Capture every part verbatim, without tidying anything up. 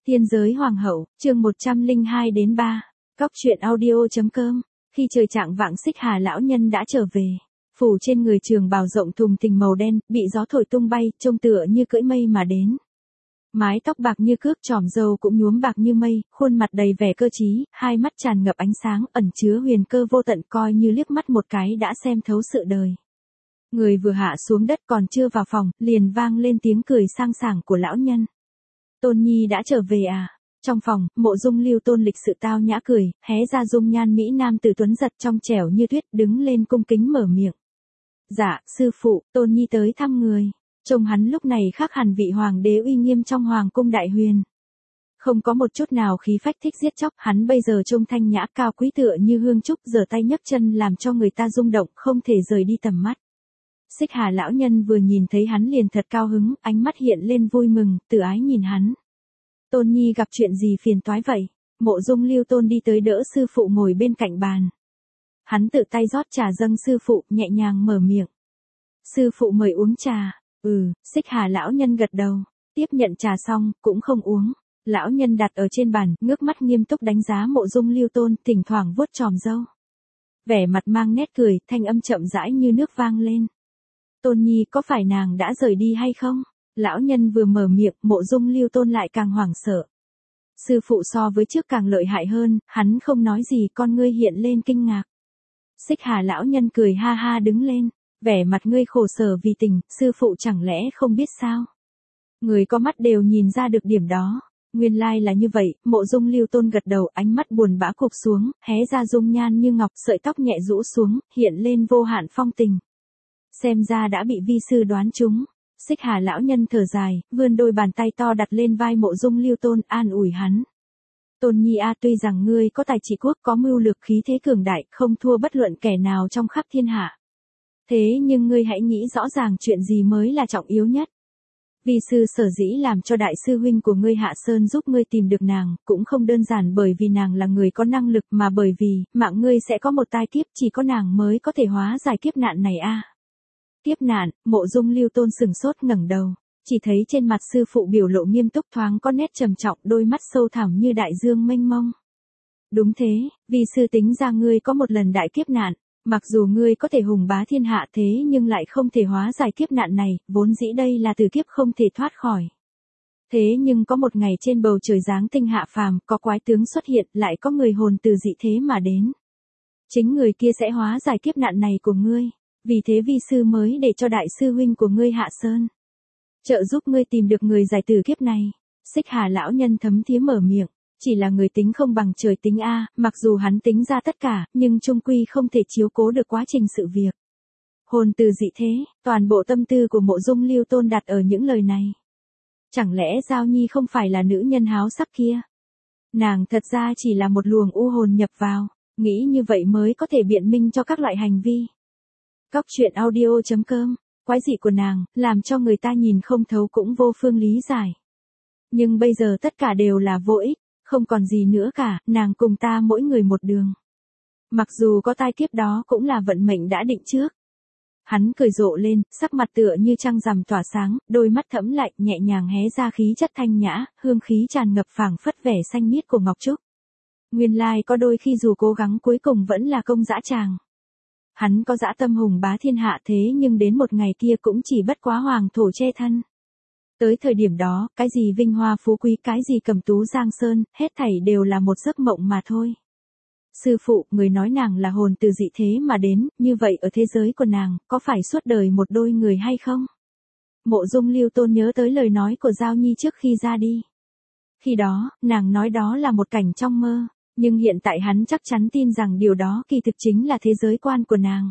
Tiên giới hoàng hậu, chương một trăm lẻ hai đến ba. Cóc truyện audio.com. Khi trời chạng vạng Xích Hà lão nhân đã trở về. Phủ trên người trường bào rộng thùng thình màu đen, bị gió thổi tung bay, trông tựa như cưỡi mây mà đến. Mái tóc bạc như cước, tròm râu cũng nhuốm bạc như mây, khuôn mặt đầy vẻ cơ trí, hai mắt tràn ngập ánh sáng, ẩn chứa huyền cơ vô tận, coi như liếc mắt một cái đã xem thấu sự đời. Người vừa hạ xuống đất còn chưa vào phòng, liền vang lên tiếng cười sang sảng của lão nhân. Tôn Nhi đã trở về à? Trong phòng, Mộ Dung Lưu Tôn lịch sự tao nhã cười, hé ra dung nhan mỹ nam tử tuấn giật trong trẻo như tuyết, đứng lên cung kính mở miệng. Dạ, sư phụ, Tôn Nhi tới thăm người. Trông hắn lúc này khác hẳn vị hoàng đế uy nghiêm trong hoàng cung đại huyền. Không có một chút nào khí phách thích giết chóc, hắn bây giờ trông thanh nhã cao quý tựa như hương trúc, giở tay nhấc chân làm cho người ta rung động, không thể rời đi tầm mắt. Xích Hà lão nhân vừa nhìn thấy hắn liền thật cao hứng, ánh mắt hiện lên vui mừng, từ ái nhìn hắn. Tôn Nhi gặp chuyện gì phiền toái vậy? Mộ Dung Lưu Tôn đi tới đỡ sư phụ ngồi bên cạnh bàn. Hắn tự tay rót trà dâng sư phụ, nhẹ nhàng mở miệng. Sư phụ mời uống trà. Ừ, Xích Hà lão nhân gật đầu, tiếp nhận trà xong, cũng không uống. Lão nhân đặt ở trên bàn, ngước mắt nghiêm túc đánh giá Mộ Dung Lưu Tôn, thỉnh thoảng vuốt tròm râu. Vẻ mặt mang nét cười, thanh âm chậm rãi như nước vang lên. Tôn Nhi có phải nàng đã rời đi hay không? Lão nhân vừa mở miệng, Mộ Dung Lưu Tôn lại càng hoảng sợ. Sư phụ so với trước càng lợi hại hơn, hắn không nói gì, con ngươi hiện lên kinh ngạc. Xích Hà lão nhân cười ha ha đứng lên, vẻ mặt ngươi khổ sở vì tình, sư phụ chẳng lẽ không biết sao? Người có mắt đều nhìn ra được điểm đó. Nguyên lai là như vậy, Mộ Dung Lưu Tôn gật đầu, ánh mắt buồn bã cụp xuống, hé ra dung nhan như ngọc, sợi tóc nhẹ rũ xuống, hiện lên vô hạn phong tình. Xem ra đã bị vi sư đoán trúng. Xích Hà lão nhân thở dài, vươn đôi bàn tay to đặt lên vai Mộ Dung Lưu Tôn, an ủi hắn. Tôn Nhi a, tuy rằng ngươi có tài trị quốc, có mưu lược, khí thế cường đại, không thua bất luận kẻ nào trong khắp thiên hạ. Thế nhưng ngươi hãy nghĩ rõ ràng chuyện gì mới là trọng yếu nhất. Vi sư sở dĩ làm cho đại sư huynh của ngươi Hạ Sơn giúp ngươi tìm được nàng, cũng không đơn giản bởi vì nàng là người có năng lực, mà bởi vì, mạng ngươi sẽ có một tai kiếp, chỉ có nàng mới có thể hóa giải kiếp nạn này a. Kiếp nạn? Mộ Dung Lưu Tôn sừng sốt ngẩng đầu, chỉ thấy trên mặt sư phụ biểu lộ nghiêm túc, thoáng có nét trầm trọng, đôi mắt sâu thẳm như đại dương mênh mông. Đúng thế, vì sư tính ra ngươi có một lần đại kiếp nạn, mặc dù ngươi có thể hùng bá thiên hạ thế nhưng lại không thể hóa giải kiếp nạn này, vốn dĩ đây là từ kiếp không thể thoát khỏi. Thế nhưng có một ngày trên bầu trời giáng tinh hạ phàm, có quái tướng xuất hiện, lại có người hồn từ dị thế mà đến. Chính người kia sẽ hóa giải kiếp nạn này của ngươi. Vì thế vi sư mới để cho đại sư huynh của ngươi Hạ Sơn trợ giúp ngươi tìm được người giải tử kiếp này. Xích Hà lão nhân thấm thía mở miệng, chỉ là người tính không bằng trời tính a, mặc dù hắn tính ra tất cả, nhưng chung quy không thể chiếu cố được quá trình sự việc. Hồn từ dị thế, toàn bộ tâm tư của Mộ Dung Lưu Tôn đặt ở những lời này. Chẳng lẽ Giao Nhi không phải là nữ nhân háo sắc kia? Nàng thật ra chỉ là một luồng u hồn nhập vào, nghĩ như vậy mới có thể biện minh cho các loại hành vi. Cóc truyện audio.com, quái dị của nàng, làm cho người ta nhìn không thấu cũng vô phương lý giải. Nhưng bây giờ tất cả đều là vô ích, không còn gì nữa cả, nàng cùng ta mỗi người một đường. Mặc dù có tai kiếp đó cũng là vận mệnh đã định trước. Hắn cười rộ lên, sắc mặt tựa như trăng rằm tỏa sáng, đôi mắt thẫm lạnh, nhẹ nhàng hé ra khí chất thanh nhã, hương khí tràn ngập phảng phất vẻ xanh miết của ngọc trúc. Nguyên lai có đôi khi dù cố gắng cuối cùng vẫn là công dã tràng. Hắn có dã tâm hùng bá thiên hạ thế nhưng đến một ngày kia cũng chỉ bất quá hoàng thổ che thân. Tới thời điểm đó, cái gì vinh hoa phú quý, cái gì cầm tú giang sơn, hết thảy đều là một giấc mộng mà thôi. Sư phụ, người nói nàng là hồn từ dị thế mà đến, như vậy ở thế giới của nàng, có phải suốt đời một đôi người hay không? Mộ Dung Lưu Tôn nhớ tới lời nói của Giao Nhi trước khi ra đi. Khi đó, nàng nói đó là một cảnh trong mơ. Nhưng hiện tại hắn chắc chắn tin rằng điều đó kỳ thực chính là thế giới quan của nàng.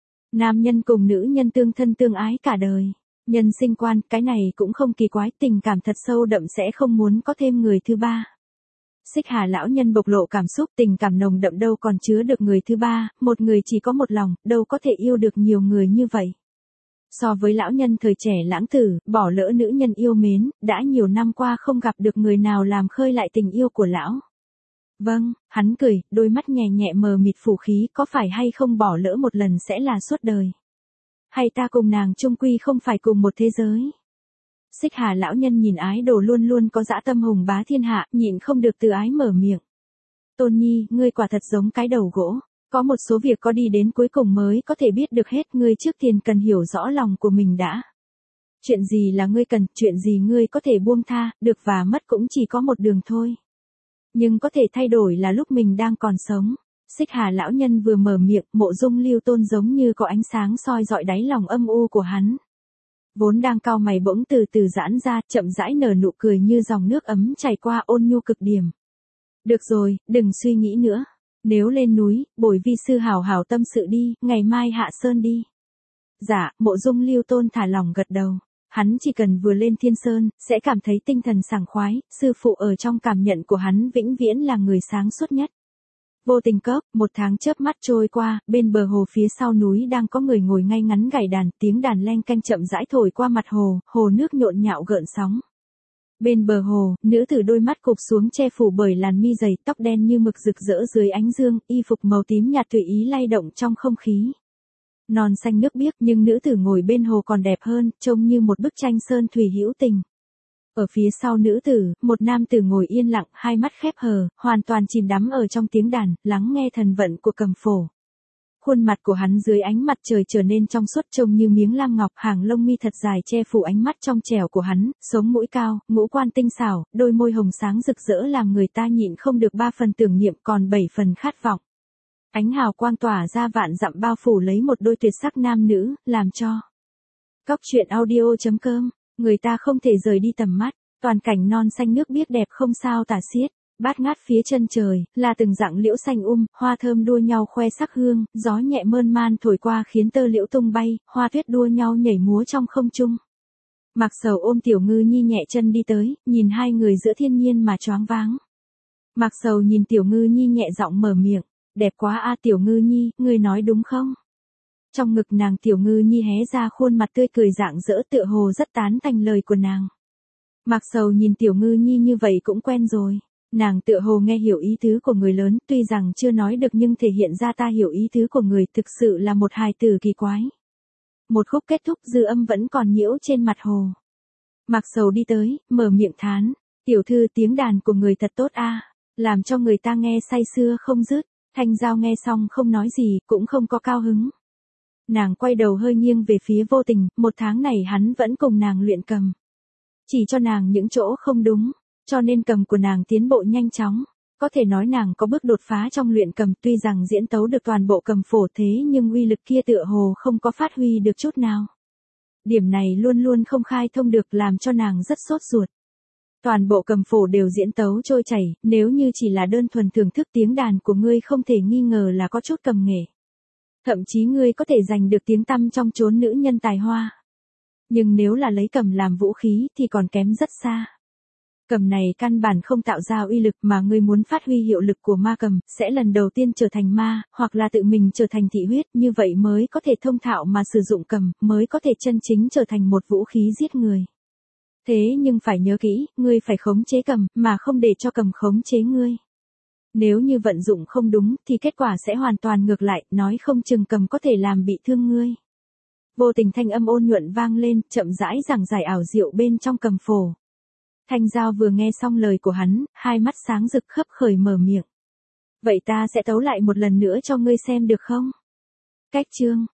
Nam nhân cùng nữ nhân tương thân tương ái cả đời. Nhân sinh quan, cái này cũng không kỳ quái, tình cảm thật sâu đậm sẽ không muốn có thêm người thứ ba. Xích Hà lão nhân bộc lộ cảm xúc, tình cảm nồng đậm đâu còn chứa được người thứ ba, một người chỉ có một lòng, đâu có thể yêu được nhiều người như vậy. So với lão nhân thời trẻ lãng tử, bỏ lỡ nữ nhân yêu mến, đã nhiều năm qua không gặp được người nào làm khơi lại tình yêu của lão. Vâng, hắn cười, đôi mắt nhẹ nhẹ mờ mịt phủ khí, có phải hay không bỏ lỡ một lần sẽ là suốt đời? Hay ta cùng nàng chung quy không phải cùng một thế giới? Xích Hà lão nhân nhìn ái đồ luôn luôn có dã tâm hùng bá thiên hạ, nhịn không được từ ái mở miệng. Tôn Nhi, ngươi quả thật giống cái đầu gỗ. Có một số việc có đi đến cuối cùng mới có thể biết được hết, ngươi trước tiên cần hiểu rõ lòng của mình đã. Chuyện gì là ngươi cần, chuyện gì ngươi có thể buông tha, được và mất cũng chỉ có một đường thôi. Nhưng có thể thay đổi là lúc mình đang còn sống. Xích Hà lão nhân vừa mở miệng, Mộ Dung Lưu Tôn giống như có ánh sáng soi dọi đáy lòng âm u của hắn. Vốn đang cau mày bỗng từ từ giãn ra, chậm rãi nở nụ cười như dòng nước ấm chảy qua, ôn nhu cực điểm. Được rồi, đừng suy nghĩ nữa. Nếu lên núi, bồi vi sư hào hào tâm sự đi, ngày mai hạ sơn đi. Dạ, Mộ Dung Lưu Tôn thả lòng gật đầu. Hắn chỉ cần vừa lên Thiên Sơn, sẽ cảm thấy tinh thần sảng khoái, sư phụ ở trong cảm nhận của hắn vĩnh viễn là người sáng suốt nhất. Vô tình cốc, một tháng chớp mắt trôi qua, bên bờ hồ phía sau núi đang có người ngồi ngay ngắn gảy đàn, tiếng đàn leng canh chậm rãi thổi qua mặt hồ, hồ nước nhộn nhạo gợn sóng. Bên bờ hồ, nữ tử đôi mắt cụp xuống che phủ bởi làn mi dày, tóc đen như mực rực rỡ dưới ánh dương, y phục màu tím nhạt tùy ý lay động trong không khí. Non xanh nước biếc, nhưng nữ tử ngồi bên hồ còn đẹp hơn, trông như một bức tranh sơn thủy hữu tình. Ở phía sau nữ tử, một nam tử ngồi yên lặng, hai mắt khép hờ, hoàn toàn chìm đắm ở trong tiếng đàn, lắng nghe thần vận của cầm phổ. Khuôn mặt của hắn dưới ánh mặt trời trở nên trong suốt, trông như miếng lam ngọc, hàng lông mi thật dài che phủ ánh mắt trong trẻo của hắn, sống mũi cao, ngũ quan tinh xảo, đôi môi hồng sáng rực rỡ làm người ta nhịn không được ba phần tưởng niệm còn bảy phần khát vọng. Ánh hào quang tỏa ra vạn dặm bao phủ lấy một đôi tuyệt sắc nam nữ, làm cho Cóc truyện audio chấm com, người ta không thể rời đi tầm mắt, toàn cảnh non xanh nước biếc đẹp không sao tả xiết. Bát ngát phía chân trời, là từng dạng liễu xanh um, hoa thơm đua nhau khoe sắc hương, gió nhẹ mơn man thổi qua khiến tơ liễu tung bay, hoa tuyết đua nhau nhảy múa trong không trung. Mạc Sầu ôm Tiểu Ngư Nhi nhẹ chân đi tới, nhìn hai người giữa thiên nhiên mà choáng váng. Mạc Sầu nhìn Tiểu Ngư Nhi nhẹ giọng mở miệng, đẹp quá a Tiểu Ngư Nhi, ngươi nói đúng không? Trong ngực nàng Tiểu Ngư Nhi hé ra khuôn mặt tươi cười rạng rỡ tựa hồ rất tán thành lời của nàng. Mạc Sầu nhìn Tiểu Ngư Nhi như vậy cũng quen rồi. Nàng tựa hồ nghe hiểu ý tứ của người lớn, tuy rằng chưa nói được nhưng thể hiện ra ta hiểu ý tứ của người, thực sự là một hài tử kỳ quái. Một khúc kết thúc dư âm vẫn còn nhiễu trên mặt hồ. Mạc Sầu đi tới, mở miệng thán, tiểu thư tiếng đàn của người thật tốt a, làm cho người ta nghe say sưa không dứt. Thanh Giao nghe xong không nói gì, cũng không có cao hứng. Nàng quay đầu hơi nghiêng về phía Vô Tình, một tháng này hắn vẫn cùng nàng luyện cầm. Chỉ cho nàng những chỗ không đúng. Cho nên cầm của nàng tiến bộ nhanh chóng. Có thể nói nàng có bước đột phá trong luyện cầm, tuy rằng diễn tấu được toàn bộ cầm phổ thế nhưng uy lực kia tựa hồ không có phát huy được chút nào. Điểm này luôn luôn không khai thông được làm cho nàng rất sốt ruột. Toàn bộ cầm phổ đều diễn tấu trôi chảy, nếu như chỉ là đơn thuần thưởng thức tiếng đàn của ngươi không thể nghi ngờ là có chút cầm nghề. Thậm chí ngươi có thể giành được tiếng tăm trong chốn nữ nhân tài hoa. Nhưng nếu là lấy cầm làm vũ khí thì còn kém rất xa. Cầm này căn bản không tạo ra uy lực mà ngươi muốn phát huy hiệu lực của ma cầm, sẽ lần đầu tiên trở thành ma, hoặc là tự mình trở thành thị huyết, như vậy mới có thể thông thạo mà sử dụng cầm, mới có thể chân chính trở thành một vũ khí giết người. Thế nhưng phải nhớ kỹ, ngươi phải khống chế cầm, mà không để cho cầm khống chế ngươi. Nếu như vận dụng không đúng, thì kết quả sẽ hoàn toàn ngược lại, nói không chừng cầm có thể làm bị thương ngươi. Vô Tình thanh âm ôn nhuận vang lên, chậm rãi giảng giải ảo diệu bên trong cầm phổ. Thanh Giao vừa nghe xong lời của hắn, hai mắt sáng rực khấp khởi mở miệng. Vậy ta sẽ tấu lại một lần nữa cho ngươi xem được không? Cách chương